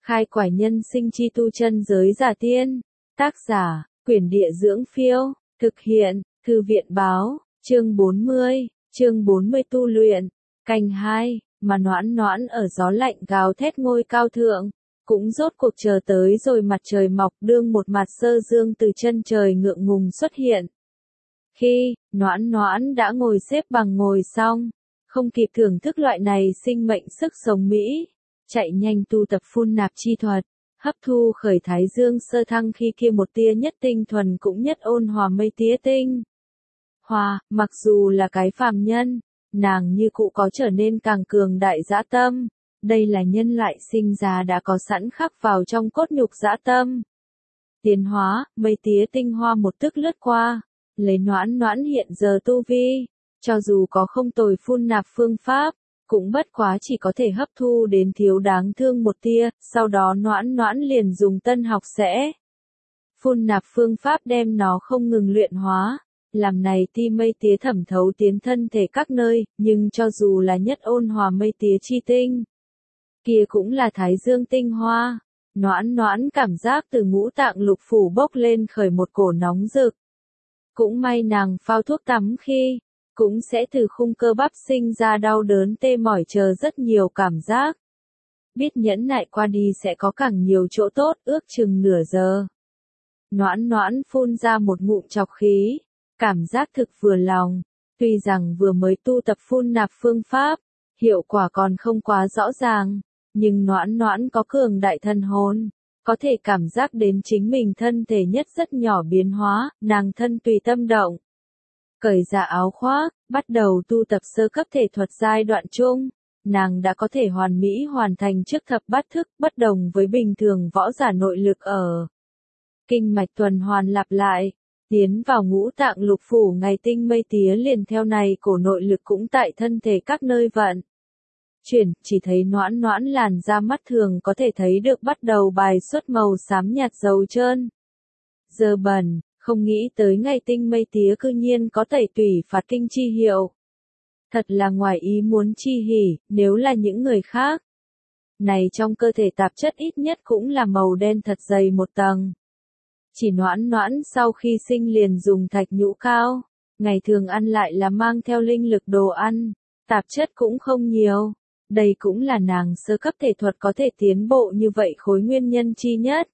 Khai quải nhân sinh chi tu chân giới giả tiên. Tác giả, Quyển Địa Dưỡng Phiêu. Thực hiện, Thư viện Báo. Chương 40. Chương 40 tu luyện. Canh 2. Mà noãn noãn ở gió lạnh gào thét ngôi cao thượng. Cũng rốt cuộc chờ tới rồi mặt trời mọc, đương một mặt sơ dương từ chân trời ngượng ngùng xuất hiện. Khi noãn noãn đã ngồi xếp bằng ngồi xong, không kịp thưởng thức loại này sinh mệnh sức sống mỹ, chạy nhanh tu tập phun nạp chi thuật, hấp thu khởi thái dương sơ thăng khi kia một tia nhất tinh thuần cũng nhất ôn hòa mây tía tinh. Hòa, mặc dù là cái phàm nhân, nàng như cụ có trở nên càng cường đại dã tâm, đây là nhân loại sinh ra đã có sẵn khắc vào trong cốt nhục dã tâm. Tiến hóa, mây tía tinh hoa một tức lướt qua, lấy noãn noãn hiện giờ tu vi, cho dù có không tồi phun nạp phương pháp, cũng bất quá chỉ có thể hấp thu đến thiếu đáng thương một tia, sau đó noãn noãn liền dùng tân học sẽ. Phun nạp phương pháp đem nó không ngừng luyện hóa, làm này ti mây tía thẩm thấu tiến thân thể các nơi, nhưng cho dù là nhất ôn hòa mây tía chi tinh, kia cũng là thái dương tinh hoa. Noãn noãn cảm giác từ ngũ tạng lục phủ bốc lên khởi một cổ nóng rực. Cũng may nàng phao thuốc tắm khi, cũng sẽ từ khung cơ bắp sinh ra đau đớn tê mỏi chờ rất nhiều cảm giác. Biết nhẫn nại qua đi sẽ có càng nhiều chỗ tốt, ước chừng nửa giờ. Noãn noãn phun ra một ngụm trọc khí, cảm giác thực vừa lòng, tuy rằng vừa mới tu tập phun nạp phương pháp, hiệu quả còn không quá rõ ràng, nhưng noãn noãn có cường đại thân hồn, có thể cảm giác đến chính mình thân thể nhất rất nhỏ biến hóa, nàng thân tùy tâm động. Cởi ra áo khoác, bắt đầu tu tập sơ cấp thể thuật giai đoạn chung, nàng đã có thể hoàn mỹ hoàn thành trước thập bát thức, bất đồng với bình thường võ giả nội lực ở. Kinh mạch tuần hoàn lặp lại, tiến vào ngũ tạng lục phủ ngày tinh mây tía liền theo này cổ nội lực cũng tại thân thể các nơi vận. Chuyển, chỉ thấy noãn noãn làn da mắt thường có thể thấy được bắt đầu bài xuất màu xám nhạt dầu trơn. Dơ bẩn, không nghĩ tới ngày tinh mây tía cư nhiên có tẩy tủy phạt kinh chi hiệu. Thật là ngoài ý muốn chi hỉ, nếu là những người khác. Này trong cơ thể tạp chất ít nhất cũng là màu đen thật dày một tầng. Chỉ noãn noãn sau khi sinh liền dùng thạch nhũ cao, ngày thường ăn lại là mang theo linh lực đồ ăn, tạp chất cũng không nhiều. Đây cũng là nàng sơ cấp thể thuật có thể tiến bộ như vậy khối nguyên nhân chi nhất.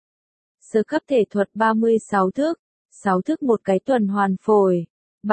Sơ cấp thể thuật 36 thức, 6 thức một cái tuần hoàn phổi,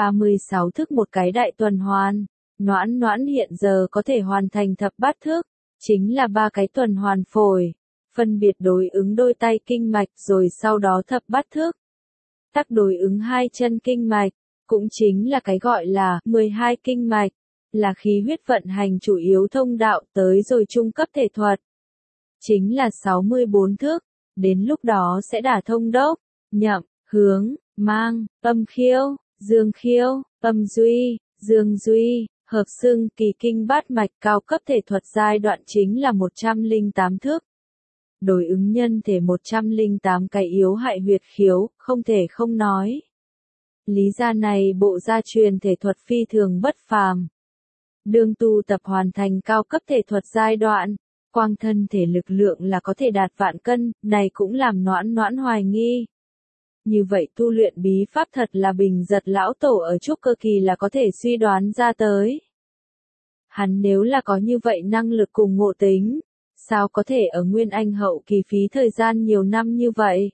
36 thức một cái đại tuần hoàn, noãn noãn hiện giờ có thể hoàn thành thập bát thức, chính là 3 cái tuần hoàn phổi, phân biệt đối ứng đôi tay kinh mạch rồi sau đó thập bát thức. Tắc đối ứng hai chân kinh mạch, cũng chính là cái gọi là 12 kinh mạch, là khí huyết vận hành chủ yếu thông đạo tới rồi trung cấp thể thuật. Chính là 64 thức, đến lúc đó sẽ đả thông đốc, nhậm, hướng, mang, âm khiêu, dương khiêu, âm duy, dương duy, hợp xưng kỳ kinh bát mạch cao cấp thể thuật giai đoạn chính là 108 thức. Đối ứng nhân thể 108 cái yếu hại huyệt khiếu, không thể không nói. Lý ra này bộ gia truyền thể thuật phi thường bất phàm. Đương tu tập hoàn thành cao cấp thể thuật giai đoạn, quang thân thể lực lượng là có thể đạt vạn cân, này cũng làm noãn noãn hoài nghi. Như vậy tu luyện bí pháp thật là bình giật lão tổ ở trúc cơ kỳ là có thể suy đoán ra tới. Hắn nếu là có như vậy năng lực cùng ngộ tính, sao có thể ở nguyên anh hậu kỳ phí thời gian nhiều năm như vậy?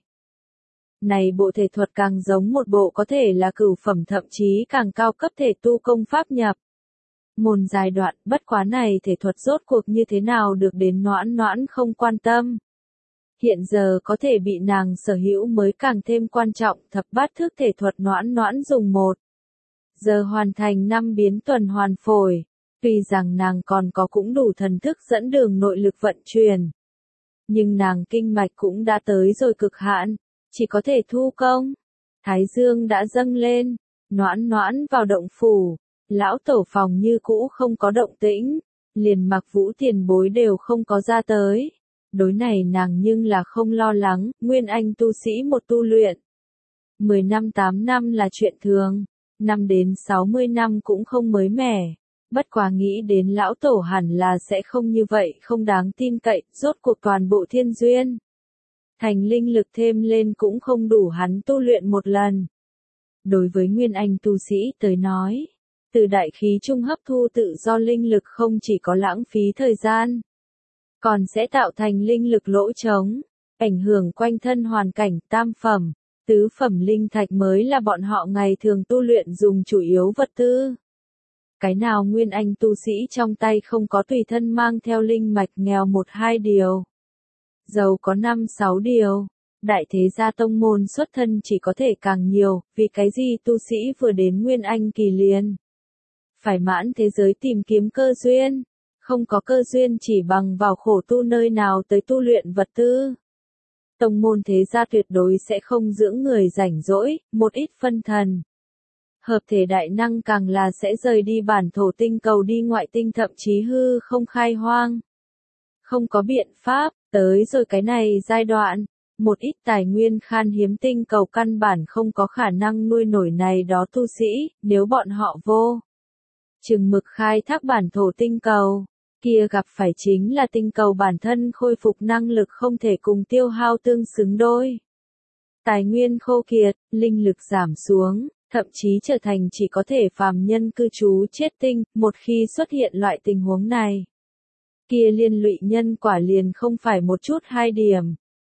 Này bộ thể thuật càng giống một bộ có thể là cửu phẩm thậm chí càng cao cấp thể tu công pháp nhập môn giai đoạn, bất quá này thể thuật rốt cuộc như thế nào được đến noãn noãn không quan tâm. Hiện giờ có thể bị nàng sở hữu mới càng thêm quan trọng, thập bát thức thể thuật noãn noãn dùng 1 giờ hoàn thành 5 biến tuần hoàn phổi, tuy rằng nàng còn có cũng đủ thần thức dẫn đường nội lực vận chuyển. Nhưng nàng kinh mạch cũng đã tới rồi cực hạn, chỉ có thể thu công. Thái dương đã dâng lên, noãn noãn vào động phủ. Lão tổ phòng như cũ không có động tĩnh, liền Mặc Vũ tiền bối đều không có ra tới. Đối này nàng nhưng là không lo lắng, nguyên anh tu sĩ một tu luyện. 10 năm 8 năm là chuyện thường, 5 đến 60 năm cũng không mới mẻ. Bất quá nghĩ đến lão tổ hẳn là sẽ không như vậy không đáng tin cậy, rốt cuộc toàn bộ thiên duyên. Thành linh lực thêm lên cũng không đủ hắn tu luyện một lần. Đối với nguyên anh tu sĩ tới nói, từ đại khí trung hấp thu tự do linh lực không chỉ có lãng phí thời gian, còn sẽ tạo thành linh lực lỗ trống, ảnh hưởng quanh thân hoàn cảnh. Tam phẩm, tứ phẩm linh thạch mới là bọn họ ngày thường tu luyện dùng chủ yếu vật tư. Cái nào nguyên anh tu sĩ trong tay không có tùy thân mang theo linh mạch, nghèo 1-2 điều, giàu có 5-6 điều. Đại thế gia tông môn xuất thân chỉ có thể càng nhiều, vì cái gì tu sĩ vừa đến nguyên anh kỳ liền phải mãn thế giới tìm kiếm cơ duyên, không có cơ duyên chỉ bằng vào khổ tu nơi nào tới tu luyện vật tư. Tông môn thế gia tuyệt đối sẽ không dưỡng người rảnh rỗi, một ít phân thần. Hợp thể đại năng càng là sẽ rời đi bản thổ tinh cầu đi ngoại tinh, thậm chí hư không khai hoang. Không có biện pháp, tới rồi cái này giai đoạn, một ít tài nguyên khan hiếm tinh cầu căn bản không có khả năng nuôi nổi này đó tu sĩ, nếu bọn họ vô chừng mực khai thác bản thổ tinh cầu, kia gặp phải chính là tinh cầu bản thân khôi phục năng lực không thể cùng tiêu hao tương xứng đôi. Tài nguyên khô kiệt, linh lực giảm xuống, thậm chí trở thành chỉ có thể phàm nhân cư trú chết tinh. Một khi xuất hiện loại tình huống này, kia liên lụy nhân quả liền không phải một chút 2 điểm.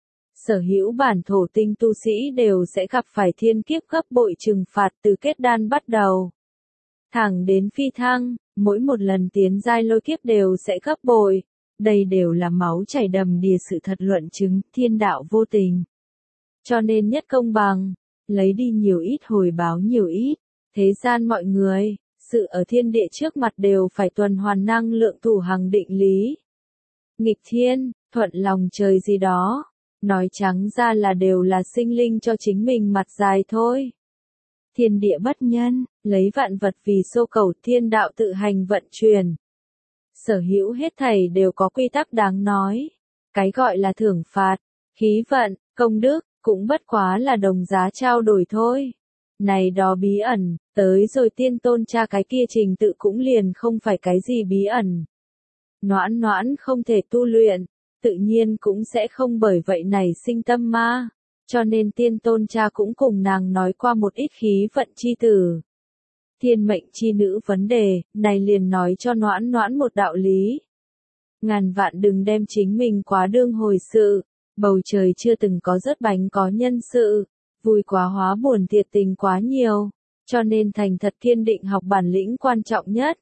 Sở hữu bản thổ tinh tu sĩ đều sẽ gặp phải thiên kiếp gấp bội trừng phạt từ kết đan bắt đầu thẳng đến phi thăng, mỗi một lần tiến giai lôi kiếp đều sẽ gấp bội. Đây đều là máu chảy đầm đìa sự thật luận chứng, thiên đạo vô tình. Cho nên nhất công bằng, lấy đi nhiều ít hồi báo nhiều ít. Thế gian mọi người, sự ở thiên địa trước mặt đều phải tuần hoàn năng lượng thủ hằng định lý. Nghịch thiên, thuận lòng trời gì đó, nói trắng ra là đều là sinh linh cho chính mình mặt dài thôi. Thiên địa bất nhân, lấy vạn vật vì xô cầu, thiên đạo tự hành vận chuyển. Sở hữu hết thảy đều có quy tắc đáng nói. Cái gọi là thưởng phạt, khí vận, công đức, cũng bất quá là đồng giá trao đổi thôi. Này đó bí ẩn, tới rồi tiên tôn cha cái kia trình tự cũng liền không phải cái gì bí ẩn. Noãn noãn không thể tu luyện, tự nhiên cũng sẽ không bởi vậy này sinh tâm ma. Cho nên tiên tôn cha cũng cùng nàng nói qua một ít khí vận chi tử. Thiên mệnh chi nữ vấn đề, này liền nói cho noãn noãn một đạo lý. Ngàn vạn đừng đem chính mình quá đương hồi sự, bầu trời chưa từng có rớt bánh có nhân sự, vui quá hóa buồn thiệt tình quá nhiều, cho nên thành thật kiên định học bản lĩnh quan trọng nhất.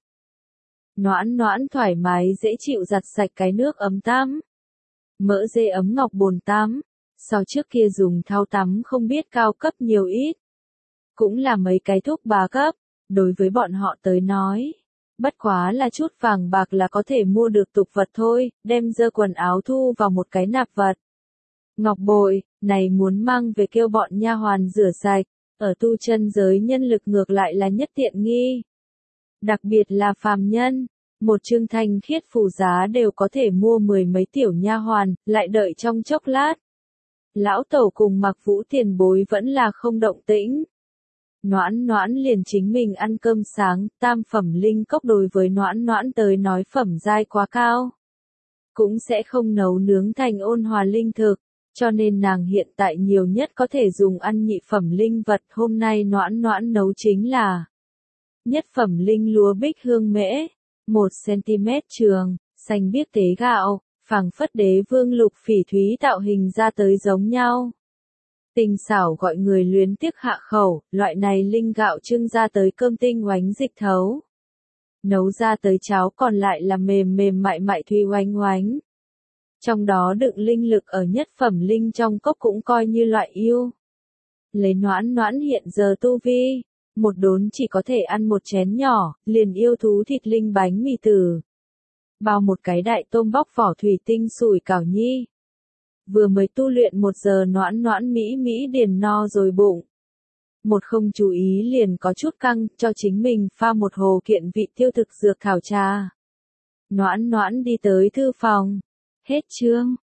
Noãn noãn thoải mái dễ chịu giặt sạch cái nước ấm tắm, mỡ dê ấm ngọc bồn tắm. Sau trước kia dùng thau tắm không biết cao cấp nhiều ít. Cũng là mấy cái thuốc bá cấp, đối với bọn họ tới nói. Bất quá là chút vàng bạc là có thể mua được tục vật thôi, đem dơ quần áo thu vào một cái nạp vật. Ngọc bội, này muốn mang về kêu bọn nha hoàn rửa sạch, ở tu chân giới nhân lực ngược lại là nhất tiện nghi. Đặc biệt là phàm nhân, một chương thanh khiết phù giá đều có thể mua 10 mấy tiểu nha hoàn, lại đợi trong chốc lát. Lão Tẩu cùng Mặc Vũ tiền bối vẫn là không động tĩnh. Noãn noãn liền chính mình ăn cơm sáng, tam phẩm linh cốc đối với noãn noãn tới nói phẩm giai quá cao. Cũng sẽ không nấu nướng thành ôn hòa linh thực, cho nên nàng hiện tại nhiều nhất có thể dùng ăn nhị phẩm linh vật. Hôm nay noãn noãn nấu chính là nhất phẩm linh lúa bích hương mễ, 1 cm trường, xanh biếc tế gạo. Phảng phất đế vương lục phỉ thúy tạo hình ra tới giống nhau. Tinh xảo gọi người luyến tiếc hạ khẩu, loại này linh gạo trưng ra tới cơm tinh oánh dịch thấu. Nấu ra tới cháo còn lại là mềm mềm mại mại thuy oánh oánh. Trong đó đựng linh lực ở nhất phẩm linh trong cốc cũng coi như loại yêu. Lấy noãn noãn hiện giờ tu vi, một đốn chỉ có thể ăn một chén nhỏ, liền yêu thú thịt linh bánh mì tử. Bao một cái đại tôm bóc vỏ thủy tinh sủi cảo nhi. Vừa mới tu luyện 1 giờ noãn noãn mỹ mỹ điền no rồi bụng. Một không chú ý liền có chút căng, cho chính mình pha một hồ kiện vị tiêu thực dược thảo trà. Noãn noãn đi tới thư phòng. Hết chương.